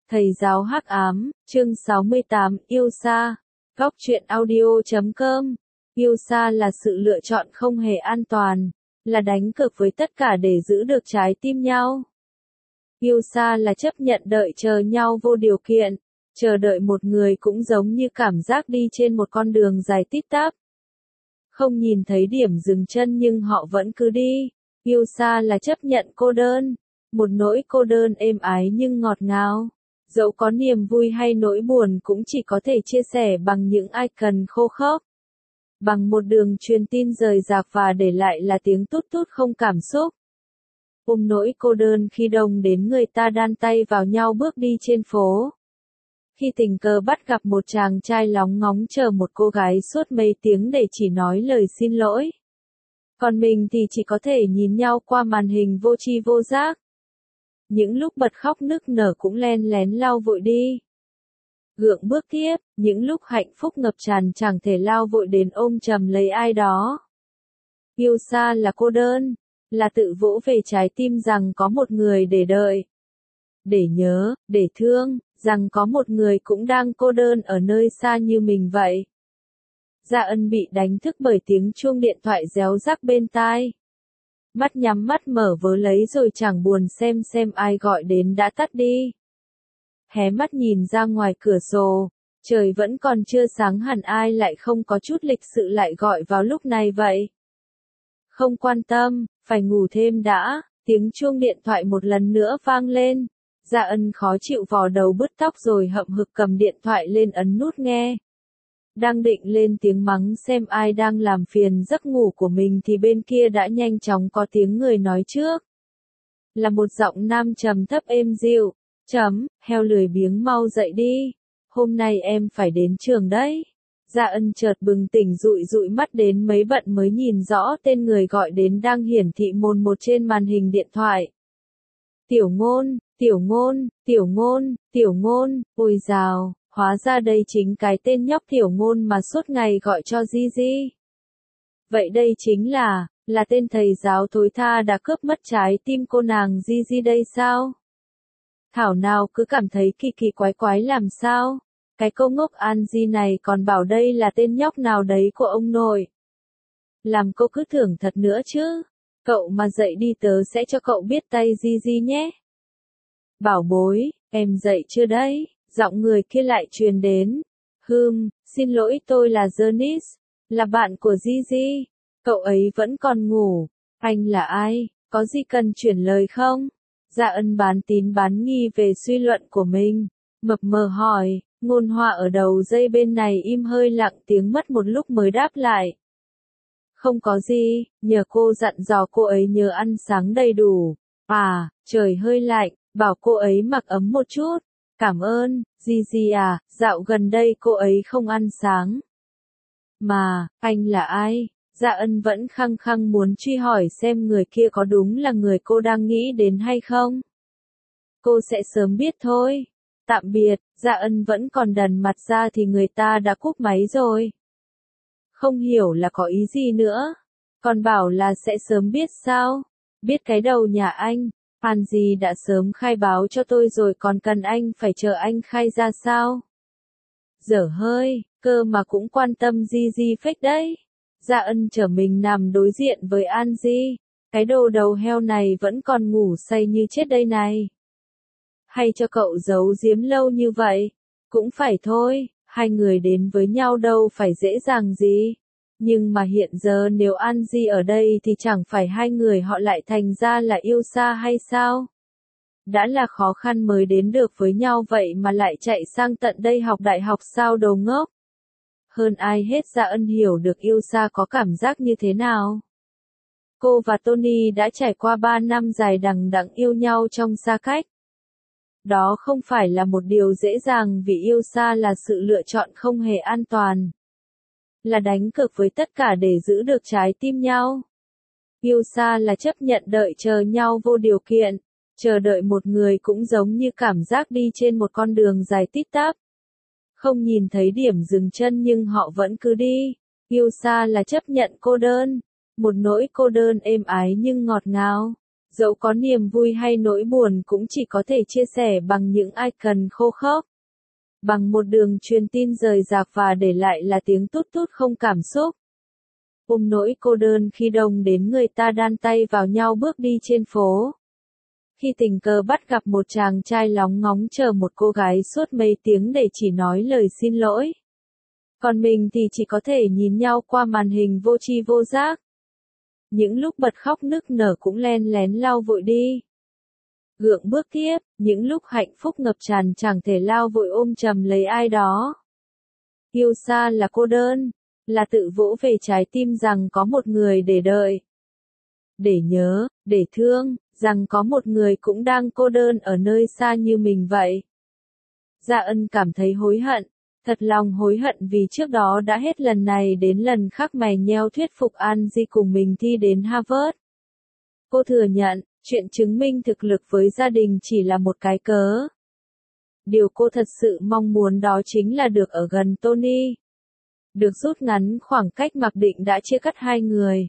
Thầy giáo hắc ám, chương 68, yêu xa. Góc truyện audio.com. Yêu xa là sự lựa chọn không hề an toàn, là đánh cược với tất cả để giữ được trái tim nhau. Yêu xa là chấp nhận đợi chờ nhau vô điều kiện, chờ đợi một người cũng giống như cảm giác đi trên một con đường dài tít tắp. Không nhìn thấy điểm dừng chân nhưng họ vẫn cứ đi. Yêu xa là chấp nhận cô đơn, một nỗi cô đơn êm ái nhưng ngọt ngào. Dẫu có niềm vui hay nỗi buồn cũng chỉ có thể chia sẻ bằng những icon khô khốc. Bằng một đường truyền tin rời rạc và để lại là tiếng tút tút không cảm xúc. Ôm nỗi cô đơn khi đông đến người ta đan tay vào nhau bước đi trên phố. Khi tình cờ bắt gặp một chàng trai lóng ngóng chờ một cô gái suốt mấy tiếng để chỉ nói lời xin lỗi. Còn mình thì chỉ có thể nhìn nhau qua màn hình vô tri vô giác. Những lúc bật khóc nức nở cũng len lén lau vội đi. Gượng bước tiếp, những lúc hạnh phúc ngập tràn chẳng thể lao vội đến ôm chầm lấy ai đó. Yêu xa là cô đơn, là tự vỗ về trái tim rằng có một người để đợi, để nhớ, để thương, rằng có một người cũng đang cô đơn ở nơi xa như mình vậy. Dạ Ân bị đánh thức bởi tiếng chuông điện thoại réo rắc bên tai. Mắt nhắm mắt mở vớ lấy rồi chẳng buồn xem ai gọi đến đã tắt đi. Hé mắt nhìn ra ngoài cửa sổ, trời vẫn còn chưa sáng hẳn, ai lại không có chút lịch sự lại gọi vào lúc này vậy. Không quan tâm, phải ngủ thêm đã, tiếng chuông điện thoại một lần nữa vang lên. Dạ Ân khó chịu vò đầu bứt tóc rồi hậm hực cầm điện thoại lên ấn nút nghe. Đang định lên tiếng mắng xem ai đang làm phiền giấc ngủ của mình thì bên kia đã nhanh chóng có tiếng người nói trước. Là một giọng nam trầm thấp êm dịu. Heo lười biếng mau dậy đi. Hôm nay em phải đến trường đấy. Dạ Ân chợt bừng tỉnh dụi mắt đến mấy bận mới nhìn rõ tên người gọi đến đang hiển thị mồn một trên màn hình điện thoại. Tiểu Ngôn, Tiểu Ngôn, Tiểu Ngôn, Tiểu Ngôn, ôi dào. Hóa ra đây chính cái tên nhóc Tiểu Ngôn mà suốt ngày gọi cho Gigi. Vậy đây chính là tên thầy giáo thối tha đã cướp mất trái tim cô nàng Gigi đây sao? Thảo nào cứ cảm thấy kỳ quái làm sao? Cái cô ngốc Angie này còn bảo đây là tên nhóc nào đấy của ông nội. Làm cô cứ tưởng thật nữa chứ. Cậu mà dậy đi tớ sẽ cho cậu biết tay Gigi nhé. Bảo bối, em dậy chưa đấy? Giọng người kia lại truyền đến. Xin lỗi, tôi là Janice, là bạn của Gigi. Cậu ấy vẫn còn ngủ. Anh là ai? Có gì cần chuyển lời không? Dạ Ân bán tín bán nghi về suy luận của mình. Mập mờ hỏi, Ngôn Hoa ở đầu dây bên này im hơi lặng tiếng mất một lúc mới đáp lại. Không có gì, nhờ cô dặn dò cô ấy nhớ ăn sáng đầy đủ. À, trời hơi lạnh, bảo cô ấy mặc ấm một chút. Cảm ơn, Gigi à, dạo gần đây cô ấy không ăn sáng. Mà, anh là ai? Dạ Ân vẫn khăng khăng muốn truy hỏi xem người kia có đúng là người cô đang nghĩ đến hay không. Cô sẽ sớm biết thôi. Tạm biệt, Dạ Ân vẫn còn đần mặt ra thì người ta đã cúp máy rồi. Không hiểu là có ý gì nữa. Còn bảo là sẽ sớm biết sao? Biết cái đầu nhà anh. Angie đã sớm khai báo cho tôi rồi còn cần anh phải chờ anh khai ra sao? Dở hơi, cơ mà cũng quan tâm Gigi phết đấy. Dạ Ân trở mình nằm đối diện với Angie. Cái đồ đầu heo này vẫn còn ngủ say như chết đây này. Hay cho cậu giấu giếm lâu như vậy? Cũng phải thôi, hai người đến với nhau đâu phải dễ dàng gì. Nhưng mà hiện giờ nếu Angie ở đây thì chẳng phải hai người họ lại thành ra là yêu xa hay sao? Đã là khó khăn mới đến được với nhau vậy mà lại chạy sang tận đây học đại học sao đồ ngốc? Hơn ai hết Dạ Ân hiểu được yêu xa có cảm giác như thế nào. Cô và Tony đã trải qua 3 năm dài đằng đẵng yêu nhau trong xa cách. Đó không phải là một điều dễ dàng vì yêu xa là sự lựa chọn không hề an toàn. Là đánh cược với tất cả để giữ được trái tim nhau. Yêu xa là chấp nhận đợi chờ nhau vô điều kiện, chờ đợi một người cũng giống như cảm giác đi trên một con đường dài tít tắp. Không nhìn thấy điểm dừng chân nhưng họ vẫn cứ đi. Yêu xa là chấp nhận cô đơn, một nỗi cô đơn êm ái nhưng ngọt ngào. Dẫu có niềm vui hay nỗi buồn cũng chỉ có thể chia sẻ bằng những icon khô khốc. Bằng một đường truyền tin rời rạc và để lại là tiếng tút tút không cảm xúc. Ôm nỗi cô đơn khi đông đến người ta đan tay vào nhau bước đi trên phố. Khi tình cờ bắt gặp một chàng trai lóng ngóng chờ một cô gái suốt mấy tiếng để chỉ nói lời xin lỗi. Còn mình thì chỉ có thể nhìn nhau qua màn hình vô tri vô giác. Những lúc bật khóc nức nở cũng len lén lau vội đi. Gượng bước tiếp, những lúc hạnh phúc ngập tràn chẳng thể lao vội ôm chầm lấy ai đó. Yêu xa là cô đơn, là tự vỗ về trái tim rằng có một người để đợi. Để nhớ, để thương, rằng có một người cũng đang cô đơn ở nơi xa như mình vậy. Dạ Ân cảm thấy hối hận, thật lòng hối hận vì trước đó đã hết lần này đến lần khác mày nheo thuyết phục Angie cùng mình thi đến Harvard. Cô thừa nhận, chuyện chứng minh thực lực với gia đình chỉ là một cái cớ. Điều cô thật sự mong muốn đó chính là được ở gần Tony. Được rút ngắn khoảng cách mặc định đã chia cắt hai người.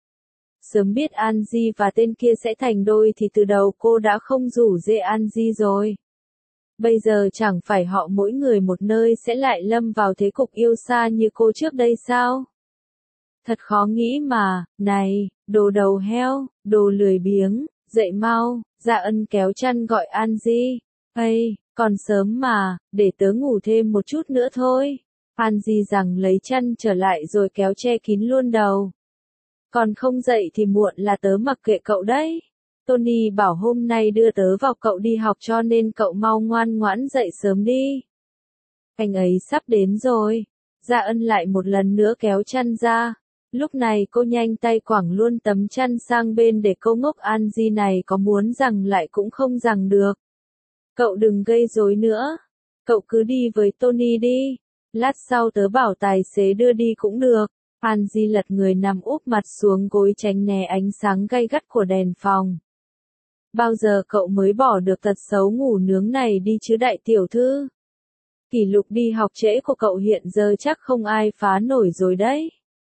Sớm biết Angie và tên kia sẽ thành đôi thì từ đầu cô đã không rủ dê Angie rồi. Bây giờ chẳng phải họ mỗi người một nơi sẽ lại lâm vào thế cục yêu xa như cô trước đây sao? Thật khó nghĩ mà, này, đồ đầu heo, đồ lười biếng, dậy mau, Dạ Ân kéo chăn gọi Angie. Ây, còn sớm mà, để tớ ngủ thêm một chút nữa thôi. Angie rằng lấy chăn trở lại rồi kéo che kín luôn đầu. Còn không dậy thì muộn là tớ mặc kệ cậu đấy. Tony bảo hôm nay đưa tớ vào cậu đi học cho nên cậu mau ngoan ngoãn dậy sớm đi. Anh ấy sắp đến rồi. Dạ Ân lại một lần nữa kéo chăn ra. Lúc này cô nhanh tay quẳng luôn tấm chăn sang bên để cô ngốc Angie này có muốn rằng lại cũng không rằng được. Cậu đừng gây rối nữa. Cậu cứ đi với Tony đi. Lát sau tớ bảo tài xế đưa đi cũng được. Angie lật người nằm úp mặt xuống gối tránh né ánh sáng gay gắt của đèn phòng. Bao giờ cậu mới bỏ được tật xấu ngủ nướng này đi chứ đại tiểu thư? Kỷ lục đi học trễ của cậu hiện giờ chắc không ai phá nổi rồi đấy.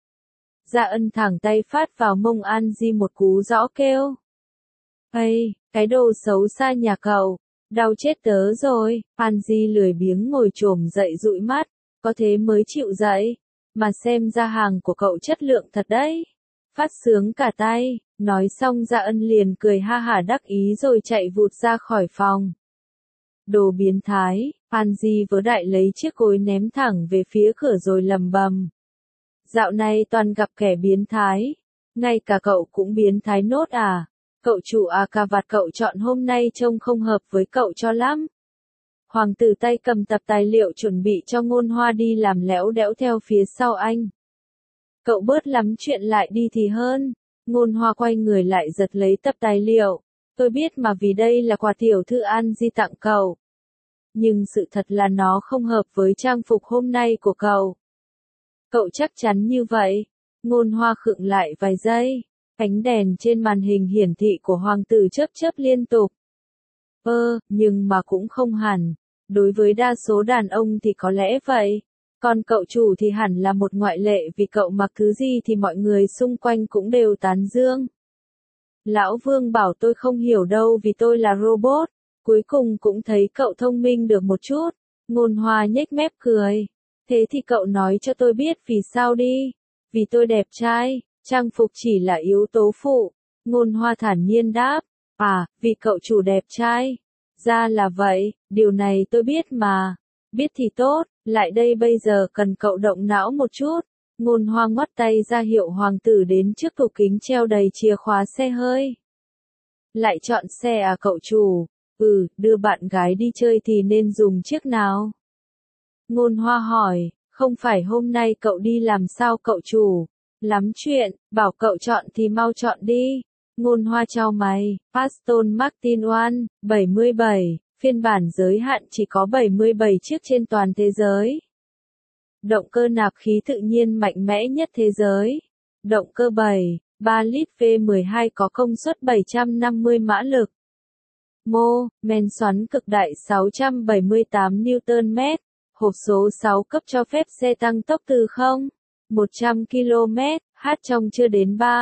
Dạ Ân thẳng tay phát vào mông Angie một cú rõ kêu. Ây, cái đồ xấu xa nhà cậu, đau chết tớ rồi. Angie lười biếng ngồi chồm dậy dụi mắt, có thế mới chịu dậy. Mà xem ra hàng của cậu chất lượng thật đấy. Phát sướng cả tay, nói xong Dạ Ân liền cười ha hả đắc ý rồi chạy vụt ra khỏi phòng. Đồ biến thái, Angie vớ đại lấy chiếc gối ném thẳng về phía cửa rồi lầm bầm. Dạo này toàn gặp kẻ biến thái, ngay cả cậu cũng biến thái nốt à? Cậu chủ à cà vạt cậu chọn hôm nay trông không hợp với cậu cho lắm. Hoàng tử tay cầm tập tài liệu chuẩn bị cho Ngôn Hoa đi làm léo đẽo theo phía sau anh. Cậu bớt lắm chuyện lại đi thì hơn. Ngôn Hoa quay người lại giật lấy tập tài liệu. Tôi biết mà vì đây là quà tiểu thư Angie tặng cậu. Nhưng sự thật là nó không hợp với trang phục hôm nay của cậu. Cậu chắc chắn như vậy. Ngôn Hoa khựng lại vài giây. Ánh đèn trên màn hình hiển thị của hoàng tử chớp chớp liên tục. Nhưng mà cũng không hẳn. Đối với đa số đàn ông thì có lẽ vậy. Còn cậu chủ thì hẳn là một ngoại lệ vì cậu mặc thứ gì thì mọi người xung quanh cũng đều tán dương. Lão Vương bảo tôi không hiểu đâu vì tôi là robot. Cuối cùng cũng thấy cậu thông minh được một chút. Ngôn Hoa nhếch mép cười. Thế thì cậu nói cho tôi biết vì sao đi. Vì tôi đẹp trai, trang phục chỉ là yếu tố phụ. Ngôn Hoa thản nhiên đáp. À, vì cậu chủ đẹp trai. Ra là vậy, điều này tôi biết mà. Biết thì tốt, lại đây bây giờ cần cậu động não một chút. Ngôn Hoa ngoắt tay ra hiệu hoàng tử đến trước tủ kính treo đầy chìa khóa xe hơi. Lại chọn xe à cậu chủ? Đưa bạn gái đi chơi thì nên dùng chiếc nào? Ngôn Hoa hỏi, không phải hôm nay cậu đi làm sao cậu chủ? Lắm chuyện, bảo cậu chọn thì mau chọn đi. Ngôn Hoa chau mày, Aston Martin One, 77, phiên bản giới hạn chỉ có 77 chiếc trên toàn thế giới. Động cơ nạp khí tự nhiên mạnh mẽ nhất thế giới. Động cơ 3 lít V12 có công suất 750 mã lực. Men xoắn cực đại 678 Nm, hộp số 6 cấp cho phép xe tăng tốc từ 0, 100 km/h trong chưa đến 3.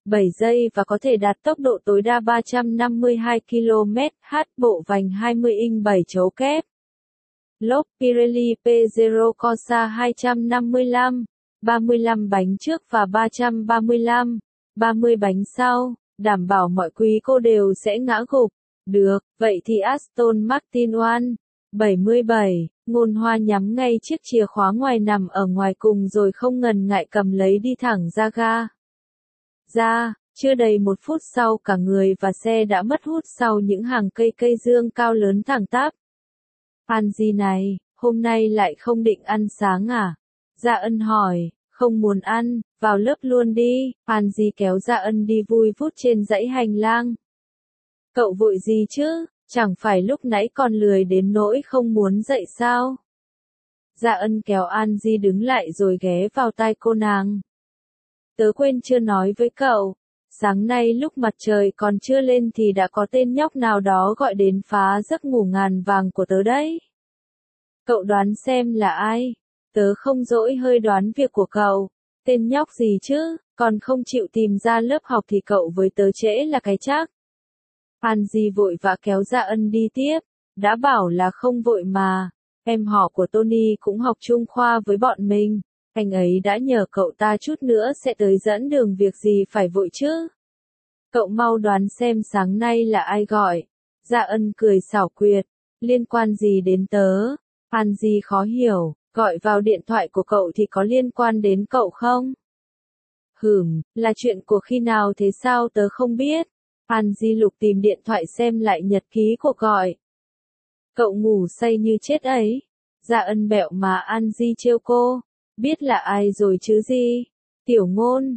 7 giây và có thể đạt tốc độ tối đa 352 km/h, bộ vành 20 inch 7 chấu kép. Lốp Pirelli P0 Corsa 255, 35 bánh trước và 335, 30 bánh sau, đảm bảo mọi quý cô đều sẽ ngã gục. Được, vậy thì Aston Martin One 77, Ngôn Hoa nhắm ngay chiếc chìa khóa ngoài nằm ở ngoài cùng rồi không ngần ngại cầm lấy đi thẳng ra ga. Chưa đầy 1 phút sau cả người và xe đã mất hút sau những hàng cây dương cao lớn thẳng tắp. Angie này, hôm nay lại không định ăn sáng à? Dạ Ân hỏi, không muốn ăn, vào lớp luôn đi. Angie kéo Dạ Ân đi vui vút trên dãy hành lang. Cậu vội gì chứ, chẳng phải lúc nãy còn lười đến nỗi không muốn dậy sao? Dạ Ân kéo Angie đứng lại rồi ghé vào tai cô nàng. Tớ quên chưa nói với cậu, sáng nay lúc mặt trời còn chưa lên thì đã có tên nhóc nào đó gọi đến phá giấc ngủ ngàn vàng của tớ đấy. Cậu đoán xem là ai? Tớ không dỗi hơi đoán việc của cậu. Tên nhóc gì chứ, còn không chịu tìm ra lớp học thì cậu với tớ trễ là cái chắc. Angie vội vã kéo Dạ Ân đi tiếp, đã bảo là không vội mà, em họ của Tony cũng học chung khoa với bọn mình, anh ấy đã nhờ cậu ta chút nữa sẽ tới dẫn đường, việc gì phải vội chứ. Cậu mau đoán xem sáng nay là ai gọi. Dạ Ân cười xảo quyệt, liên quan gì đến tớ? Angie khó hiểu, gọi vào điện thoại của cậu thì có liên quan đến cậu không? Là chuyện của khi nào thế sao tớ không biết. Angie lục tìm điện thoại xem lại nhật ký cuộc gọi. Cậu ngủ say như chết ấy. Dạ Ân bẹo mà Angie trêu cô. Biết là ai rồi chứ gì? Tiểu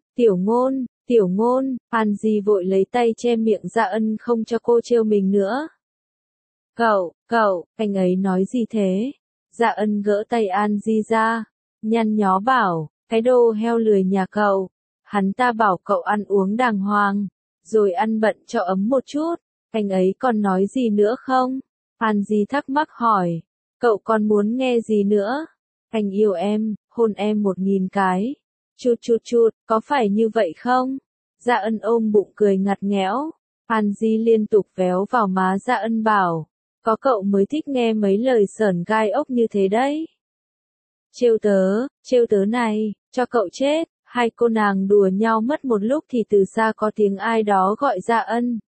ngôn. Angie vội lấy tay che miệng Dạ Ân không cho cô trêu mình nữa. Cậu, anh ấy nói gì thế? Dạ Ân gỡ tay Angie ra, nhăn nhó bảo, cái đồ heo lười nhà cậu. Hắn ta bảo cậu ăn uống đàng hoàng, rồi ăn bận cho ấm một chút. Anh ấy còn nói gì nữa không? Angie thắc mắc hỏi, cậu còn muốn nghe gì nữa? Anh yêu em, hôn em 1000 cái. Chút, có phải như vậy không? Dạ Ân ôm bụng cười ngặt nghẽo. Angie liên tục véo vào má Dạ Ân bảo, có cậu mới thích nghe mấy lời sởn gai ốc như thế đấy. Trêu tớ này, cho cậu chết. Hai cô nàng đùa nhau mất một lúc thì từ xa có tiếng ai đó gọi Dạ Ân.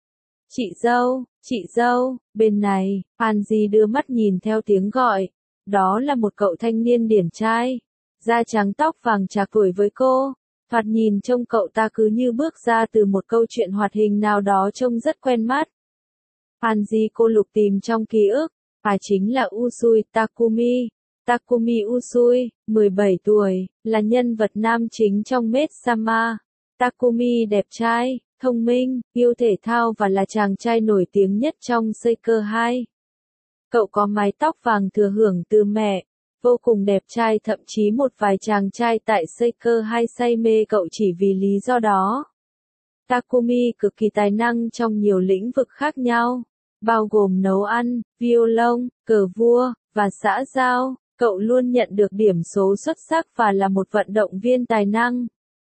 Chị dâu, bên này. Angie đưa mắt nhìn theo tiếng gọi. Đó là một cậu thanh niên điển trai, da trắng tóc vàng trạc tuổi với cô. Thoạt nhìn trông cậu ta cứ như bước ra từ một câu chuyện hoạt hình nào đó, trông rất quen mắt. Angie cô lục tìm trong ký ức, chính là Usui Takumi. Takumi Usui, 17 tuổi, là nhân vật nam chính trong Maid-sama. Takumi đẹp trai, thông minh, yêu thể thao và là chàng trai nổi tiếng nhất trong Seeker 2. Cậu có mái tóc vàng thừa hưởng từ mẹ, vô cùng đẹp trai, thậm chí một vài chàng trai tại Seeker 2 say mê cậu chỉ vì lý do đó. Takumi cực kỳ tài năng trong nhiều lĩnh vực khác nhau, bao gồm nấu ăn, violon, cờ vua, và xã giao. Cậu luôn nhận được điểm số xuất sắc và là một vận động viên tài năng.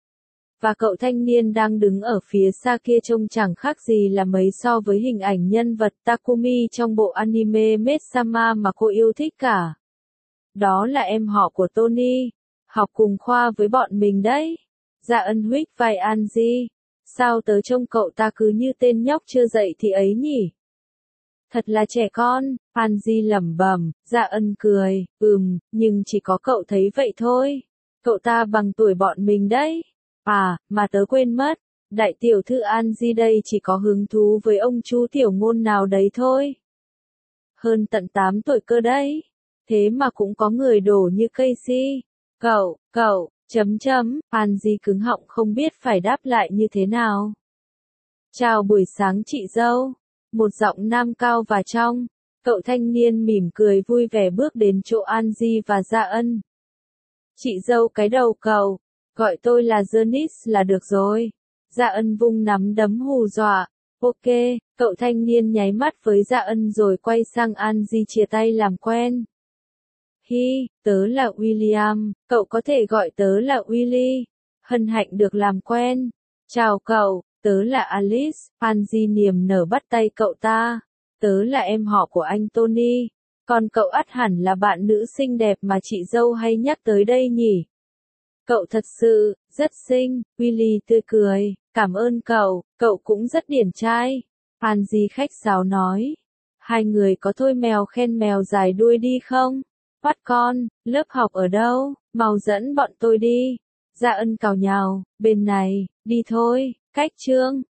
Và cậu thanh niên đang đứng ở phía xa kia trông chẳng khác gì là mấy so với hình ảnh nhân vật Takumi trong bộ anime Maid-sama mà cô yêu thích cả. Đó là em họ của Tony, học cùng khoa với bọn mình đấy. Dạ Ân huých vai Angie. Sao tớ trông cậu ta cứ như tên nhóc chưa dậy thì ấy nhỉ? Thật là trẻ con, Angie lẩm bẩm. Dạ Ân cười, nhưng chỉ có cậu thấy vậy thôi. Cậu ta bằng tuổi bọn mình đấy. Mà tớ quên mất, đại tiểu thư Angie đây chỉ có hứng thú với ông chú tiểu ngôn nào đấy thôi. Hơn tận 8 tuổi cơ đấy. Thế mà cũng có người đổ như Casey. Cậu, Angie cứng họng không biết phải đáp lại như thế nào. Chào buổi sáng chị dâu. Một giọng nam cao và trong. Cậu thanh niên mỉm cười vui vẻ bước đến chỗ Angie và Dạ Ân. Chị dâu cái đầu cậu, gọi tôi là Janice là được rồi. Dạ Ân vung nắm đấm hù dọa. Ok, cậu thanh niên nháy mắt với Dạ Ân rồi quay sang Angie chia tay làm quen. Tớ là William, cậu có thể gọi tớ là Willy. Hân hạnh được làm quen. Chào cậu, tớ là Alice, Angie niềm nở bắt tay cậu ta. Tớ là em họ của anh Tony. Còn cậu ắt hẳn là bạn nữ xinh đẹp mà chị dâu hay nhắc tới đây nhỉ? Cậu thật sự, rất xinh, Willy tươi cười, cảm ơn cậu cũng rất điển trai. Angie khách sáo nói. Hai người có thôi mèo khen mèo dài đuôi đi không? Bắt con, lớp học ở đâu? Mau dẫn bọn tôi đi. Dạ ân cào nhào, bên này, đi thôi, cách chương.